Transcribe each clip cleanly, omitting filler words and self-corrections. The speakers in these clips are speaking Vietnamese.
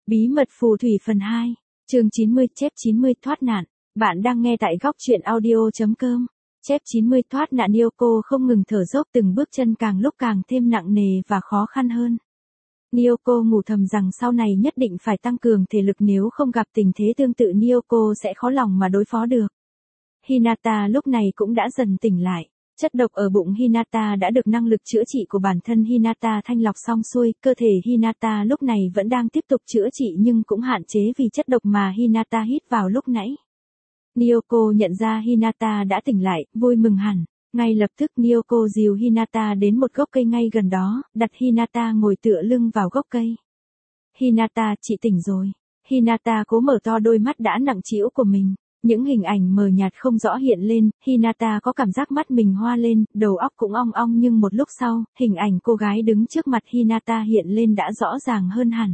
Bí mật phù thủy phần 2, chương 90 chép 90 thoát nạn. Bạn đang nghe tại góc truyện audio.com. Chép 90 thoát nạn. Nyoko không ngừng thở dốc, từng bước chân càng lúc càng thêm nặng nề và khó khăn hơn. Nyoko ngủ thầm rằng sau này nhất định phải tăng cường thể lực, nếu không gặp tình thế tương tự Nyoko sẽ khó lòng mà đối phó được. Hinata lúc này cũng đã dần tỉnh lại. Chất độc ở bụng Hinata đã được năng lực chữa trị của bản thân Hinata thanh lọc xong xuôi, cơ thể Hinata lúc này vẫn đang tiếp tục chữa trị nhưng cũng hạn chế vì chất độc mà Hinata hít vào lúc nãy. Nyoko nhận ra Hinata đã tỉnh lại, vui mừng hẳn. Ngay lập tức Nyoko dìu Hinata đến một gốc cây ngay gần đó, đặt Hinata ngồi tựa lưng vào gốc cây. Hinata, chị tỉnh rồi. Hinata cố mở to đôi mắt đã nặng trĩu của mình. Những hình ảnh mờ nhạt không rõ hiện lên, Hinata có cảm giác mắt mình hoa lên, đầu óc cũng ong ong, nhưng một lúc sau, hình ảnh cô gái đứng trước mặt Hinata hiện lên đã rõ ràng hơn hẳn.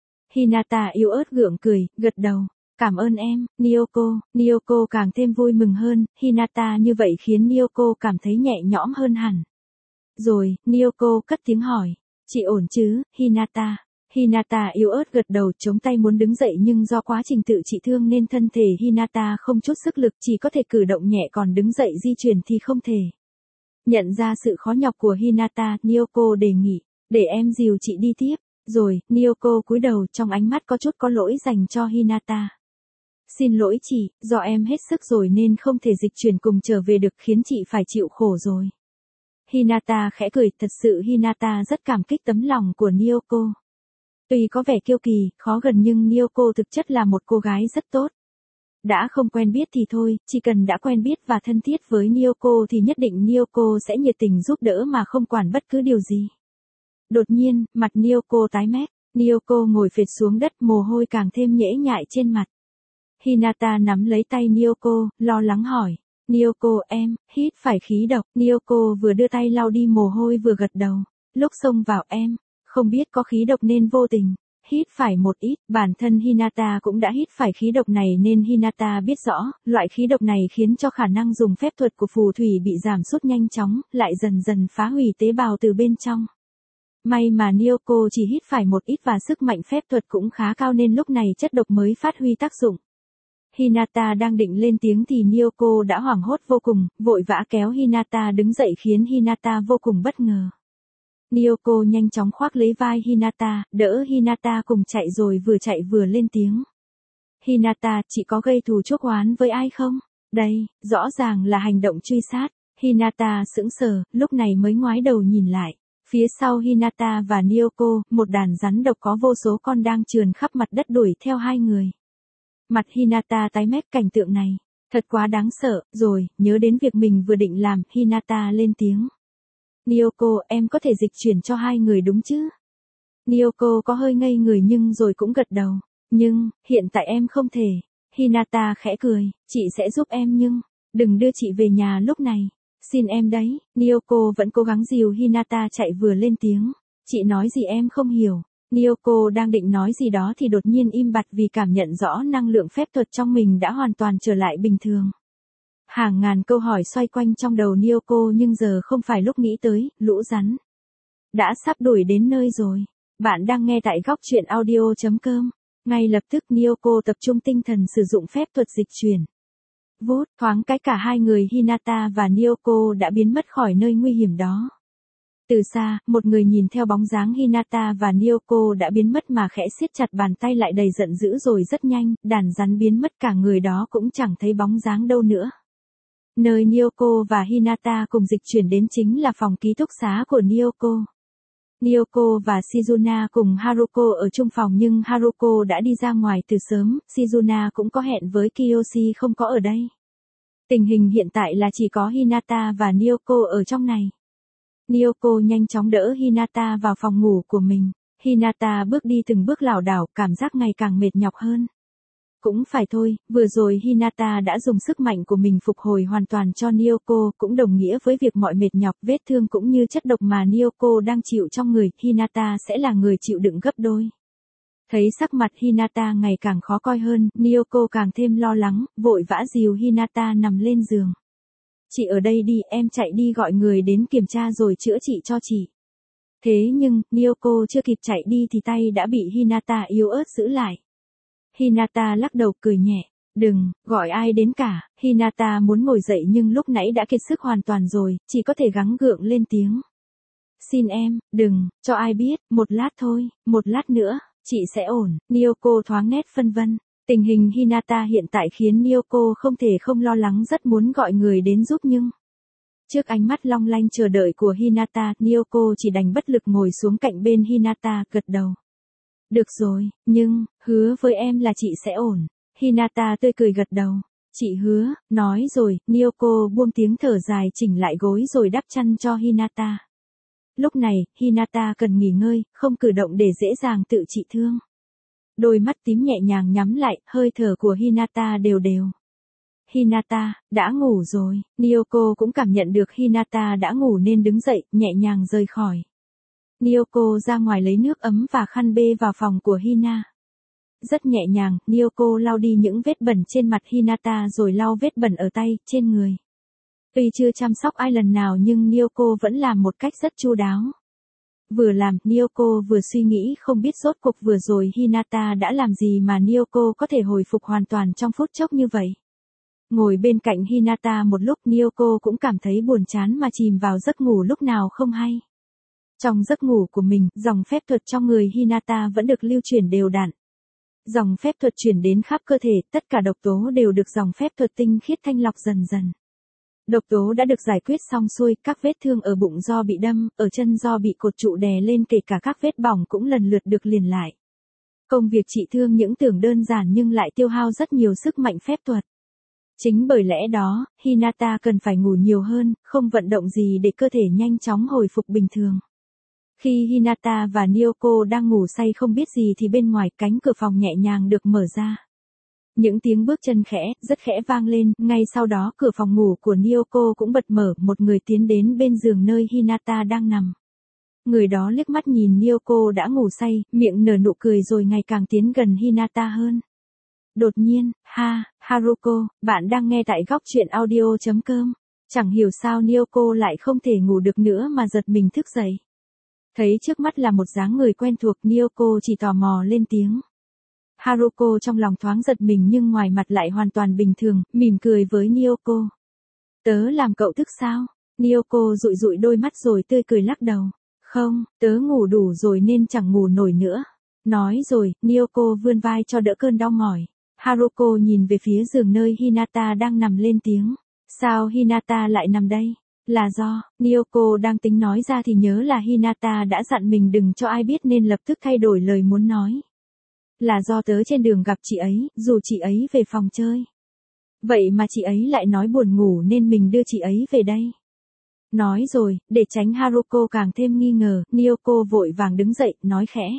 Hinata yếu ớt gượng cười, gật đầu. Cảm ơn em, Nyoko. Nyoko càng thêm vui mừng hơn, Hinata như vậy khiến Nyoko cảm thấy nhẹ nhõm hơn hẳn. Rồi, Nyoko cất tiếng hỏi, chị ổn chứ, Hinata? Hinata yếu ớt gật đầu, chống tay muốn đứng dậy nhưng do quá trình tự trị thương nên thân thể Hinata không chút sức lực, chỉ có thể cử động nhẹ, còn đứng dậy di chuyển thì không thể. Nhận ra sự khó nhọc của Hinata, Nyoko đề nghị, để em dìu chị đi tiếp. Rồi, Nyoko cúi đầu, trong ánh mắt có chút có lỗi dành cho Hinata. Xin lỗi chị, do em hết sức rồi nên không thể dịch chuyển cùng trở về được, khiến chị phải chịu khổ rồi. Hinata khẽ cười, thật sự Hinata rất cảm kích tấm lòng của Nyoko. Tuy có vẻ kiêu kỳ, khó gần nhưng Nyoko thực chất là một cô gái rất tốt. Đã không quen biết thì thôi, chỉ cần đã quen biết và thân thiết với Nyoko thì nhất định Nyoko sẽ nhiệt tình giúp đỡ mà không quản bất cứ điều gì. Đột nhiên, mặt Nyoko tái mét, Nyoko ngồi phệt xuống đất, mồ hôi càng thêm nhễ nhại trên mặt. Hinata nắm lấy tay Nyoko, lo lắng hỏi, Nyoko em, hít phải khí độc. Nyoko vừa đưa tay lau đi mồ hôi vừa gật đầu, lúc xông vào em, không biết có khí độc nên vô tình hít phải một ít. Bản thân Hinata cũng đã hít phải khí độc này nên Hinata biết rõ, loại khí độc này khiến cho khả năng dùng phép thuật của phù thủy bị giảm sút nhanh chóng, lại dần dần phá hủy tế bào từ bên trong. May mà Nyoko chỉ hít phải một ít và sức mạnh phép thuật cũng khá cao nên lúc này chất độc mới phát huy tác dụng. Hinata đang định lên tiếng thì Nyoko đã hoảng hốt vô cùng, vội vã kéo Hinata đứng dậy khiến Hinata vô cùng bất ngờ. Nyoko nhanh chóng khoác lấy vai Hinata, đỡ Hinata cùng chạy rồi vừa chạy vừa lên tiếng. Hinata, chị có gây thù chuốc oán với ai không? Đây, rõ ràng là hành động truy sát. Hinata sững sờ, lúc này mới ngoái đầu nhìn lại. Phía sau Hinata và Nyoko, một đàn rắn độc có vô số con đang trườn khắp mặt đất đuổi theo hai người. Mặt Hinata tái mét, cảnh tượng này thật quá đáng sợ. Rồi, nhớ đến việc mình vừa định làm, Hinata lên tiếng. Nyoko, em có thể dịch chuyển cho hai người đúng chứ? Nyoko có hơi ngây người nhưng rồi cũng gật đầu. Nhưng, hiện tại em không thể. Hinata khẽ cười, chị sẽ giúp em nhưng, đừng đưa chị về nhà lúc này. Xin em đấy. Nyoko vẫn cố gắng dìu Hinata chạy vừa lên tiếng. Chị nói gì em không hiểu. Nyoko đang định nói gì đó thì đột nhiên im bặt vì cảm nhận rõ năng lượng phép thuật trong mình đã hoàn toàn trở lại bình thường. Hàng ngàn câu hỏi xoay quanh trong đầu Nyoko nhưng giờ không phải lúc nghĩ tới, lũ rắn đã sắp đuổi đến nơi rồi. Bạn đang nghe tại góc truyện audio.com. Ngay lập tức Nyoko tập trung tinh thần sử dụng phép thuật dịch chuyển. Vút, thoáng cái cả hai người Hinata và Nyoko đã biến mất khỏi nơi nguy hiểm đó. Từ xa, một người nhìn theo bóng dáng Hinata và Nyoko đã biến mất mà khẽ siết chặt bàn tay lại đầy giận dữ, rồi rất nhanh, đàn rắn biến mất, cả người đó cũng chẳng thấy bóng dáng đâu nữa. Nơi Nyoko và Hinata cùng dịch chuyển đến chính là phòng ký túc xá của Nyoko. Nyoko và Shizuna cùng Haruko ở chung phòng nhưng Haruko đã đi ra ngoài từ sớm, Shizuna cũng có hẹn với Kiyoshi không có ở đây. Tình hình hiện tại là chỉ có Hinata và Nyoko ở trong này. Nyoko nhanh chóng đỡ Hinata vào phòng ngủ của mình. Hinata bước đi từng bước lảo đảo, cảm giác ngày càng mệt nhọc hơn. Cũng phải thôi, vừa rồi Hinata đã dùng sức mạnh của mình phục hồi hoàn toàn cho Nyoko, cũng đồng nghĩa với việc mọi mệt nhọc, vết thương cũng như chất độc mà Nyoko đang chịu trong người, Hinata sẽ là người chịu đựng gấp đôi. Thấy sắc mặt Hinata ngày càng khó coi hơn, Nyoko càng thêm lo lắng, vội vã dìu Hinata nằm lên giường. Chị ở đây đi, em chạy đi gọi người đến kiểm tra rồi chữa trị cho chị. Thế nhưng, Nyoko chưa kịp chạy đi thì tay đã bị Hinata yếu ớt giữ lại. Hinata lắc đầu cười nhẹ. Đừng, gọi ai đến cả, Hinata muốn ngồi dậy nhưng lúc nãy đã kiệt sức hoàn toàn rồi, chỉ có thể gắng gượng lên tiếng. Xin em, đừng, cho ai biết, một lát thôi, một lát nữa, chị sẽ ổn. Nyoko thoáng nét phân vân. Tình hình Hinata hiện tại khiến Nyoko không thể không lo lắng, rất muốn gọi người đến giúp nhưng... Trước ánh mắt long lanh chờ đợi của Hinata, Nyoko chỉ đành bất lực ngồi xuống cạnh bên Hinata, gật đầu. Được rồi, nhưng, hứa với em là chị sẽ ổn. Hinata tươi cười gật đầu. Chị hứa, nói rồi, Nyoko buông tiếng thở dài chỉnh lại gối rồi đắp chăn cho Hinata. Lúc này, Hinata cần nghỉ ngơi, không cử động để dễ dàng tự trị thương. Đôi mắt tím nhẹ nhàng nhắm lại, hơi thở của Hinata đều đều. Hinata, đã ngủ rồi. Nyoko cũng cảm nhận được Hinata đã ngủ nên đứng dậy, nhẹ nhàng rời khỏi. Nyoko ra ngoài lấy nước ấm và khăn bê vào phòng của Hina. Rất nhẹ nhàng, Nyoko lau đi những vết bẩn trên mặt Hinata rồi lau vết bẩn ở tay, trên người. Tuy chưa chăm sóc ai lần nào nhưng Nyoko vẫn làm một cách rất chu đáo. Vừa làm, Nyoko vừa suy nghĩ không biết rốt cuộc vừa rồi Hinata đã làm gì mà Nyoko có thể hồi phục hoàn toàn trong phút chốc như vậy. Ngồi bên cạnh Hinata một lúc, Nyoko cũng cảm thấy buồn chán mà chìm vào giấc ngủ lúc nào không hay. Trong giấc ngủ của mình, dòng phép thuật trong người Hinata vẫn được lưu chuyển đều đặn. Dòng phép thuật chuyển đến khắp cơ thể, tất cả độc tố đều được dòng phép thuật tinh khiết thanh lọc dần dần. Độc tố đã được giải quyết xong xuôi, các vết thương ở bụng do bị đâm, ở chân do bị cột trụ đè lên, kể cả các vết bỏng cũng lần lượt được liền lại. Công việc trị thương những tưởng đơn giản nhưng lại tiêu hao rất nhiều sức mạnh phép thuật. Chính bởi lẽ đó, Hinata cần phải ngủ nhiều hơn, không vận động gì để cơ thể nhanh chóng hồi phục bình thường. Khi Hinata và Nyoko đang ngủ say không biết gì thì bên ngoài cánh cửa phòng nhẹ nhàng được mở ra. Những tiếng bước chân khẽ, rất khẽ vang lên, ngay sau đó cửa phòng ngủ của Nyoko cũng bật mở, một người tiến đến bên giường nơi Hinata đang nằm. Người đó liếc mắt nhìn Nyoko đã ngủ say, miệng nở nụ cười rồi ngày càng tiến gần Hinata hơn. Đột nhiên, Haruko, bạn đang nghe tại góc truyện audio.com. Chẳng hiểu sao Nyoko lại không thể ngủ được nữa mà giật mình thức dậy. Thấy trước mắt là một dáng người quen thuộc, Nyoko chỉ tò mò lên tiếng. Haruko trong lòng thoáng giật mình nhưng ngoài mặt lại hoàn toàn bình thường, mỉm cười với Nyoko. Tớ làm cậu thức sao? Nyoko dụi dụi đôi mắt rồi tươi cười lắc đầu. Không, tớ ngủ đủ rồi nên chẳng ngủ nổi nữa. Nói rồi, Nyoko vươn vai cho đỡ cơn đau mỏi. Haruko nhìn về phía giường nơi Hinata đang nằm lên tiếng. Sao Hinata lại nằm đây? Là do, Nyoko đang tính nói ra thì nhớ là Hinata đã dặn mình đừng cho ai biết nên lập tức thay đổi lời muốn nói. Là do tớ trên đường gặp chị ấy, dù chị ấy về phòng chơi. Vậy mà chị ấy lại nói buồn ngủ nên mình đưa chị ấy về đây. Nói rồi, để tránh Haruko càng thêm nghi ngờ, Nyoko vội vàng đứng dậy, nói khẽ.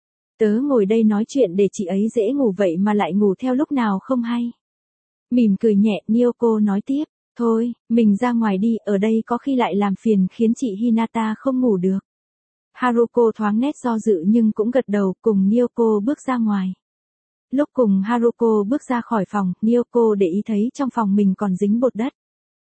Tớ ngồi đây nói chuyện để chị ấy dễ ngủ vậy mà lại ngủ theo lúc nào không hay. Mỉm cười nhẹ, Nyoko nói tiếp. Thôi, mình ra ngoài đi, ở đây có khi lại làm phiền khiến chị Hinata không ngủ được. Haruko thoáng nét do dự nhưng cũng gật đầu, cùng Nyoko bước ra ngoài. Lúc cùng Haruko bước ra khỏi phòng, Nyoko để ý thấy trong phòng mình còn dính bột đất.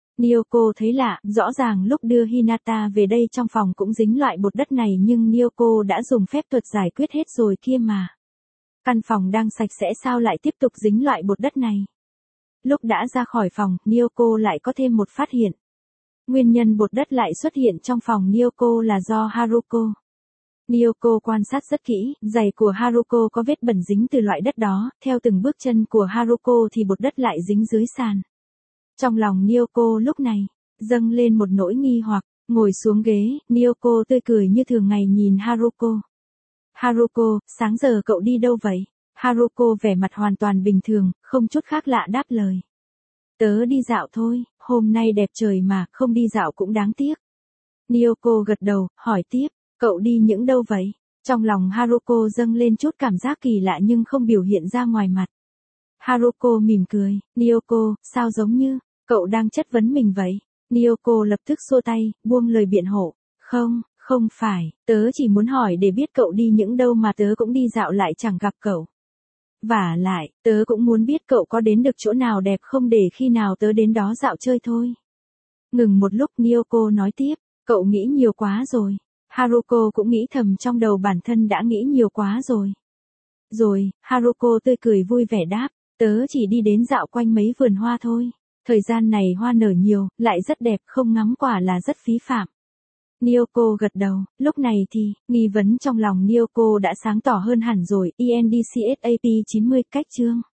Nyoko thấy lạ, rõ ràng lúc đưa Hinata về đây trong phòng cũng dính loại bột đất này nhưng Nyoko đã dùng phép thuật giải quyết hết rồi kia mà. Căn phòng đang sạch sẽ sao lại tiếp tục dính loại bột đất này? Lúc đã ra khỏi phòng, Nyoko lại có thêm một phát hiện. Nguyên nhân bột đất lại xuất hiện trong phòng Nyoko là do Haruko. Nyoko quan sát rất kỹ, giày của Haruko có vết bẩn dính từ loại đất đó, theo từng bước chân của Haruko thì bột đất lại dính dưới sàn. Trong lòng Nyoko lúc này, dâng lên một nỗi nghi hoặc, ngồi xuống ghế, Nyoko tươi cười như thường ngày nhìn Haruko. Haruko, sáng giờ cậu đi đâu vậy? Haruko vẻ mặt hoàn toàn bình thường, không chút khác lạ đáp lời. Tớ đi dạo thôi, hôm nay đẹp trời mà, không đi dạo cũng đáng tiếc. Nyoko gật đầu, hỏi tiếp, cậu đi những đâu vậy? Trong lòng Haruko dâng lên chút cảm giác kỳ lạ nhưng không biểu hiện ra ngoài mặt. Haruko mỉm cười, Nyoko, sao giống như, cậu đang chất vấn mình vậy? Nyoko lập tức xua tay, buông lời biện hộ. Không phải, tớ chỉ muốn hỏi để biết cậu đi những đâu mà tớ cũng đi dạo lại chẳng gặp cậu. Vả lại, tớ cũng muốn biết cậu có đến được chỗ nào đẹp không để khi nào tớ đến đó dạo chơi thôi. Ngừng một lúc Nyoko nói tiếp, cậu nghĩ nhiều quá rồi. Haruko cũng nghĩ thầm trong đầu bản thân đã nghĩ nhiều quá rồi. Rồi, Haruko tươi cười vui vẻ đáp, tớ chỉ đi đến dạo quanh mấy vườn hoa thôi. Thời gian này hoa nở nhiều, lại rất đẹp, không ngắm quả là rất phí phạm. Nyoko gật đầu, lúc này thì, nghi vấn trong lòng Nyoko đã sáng tỏ hơn hẳn rồi, ENDCSAP 90 cách chương.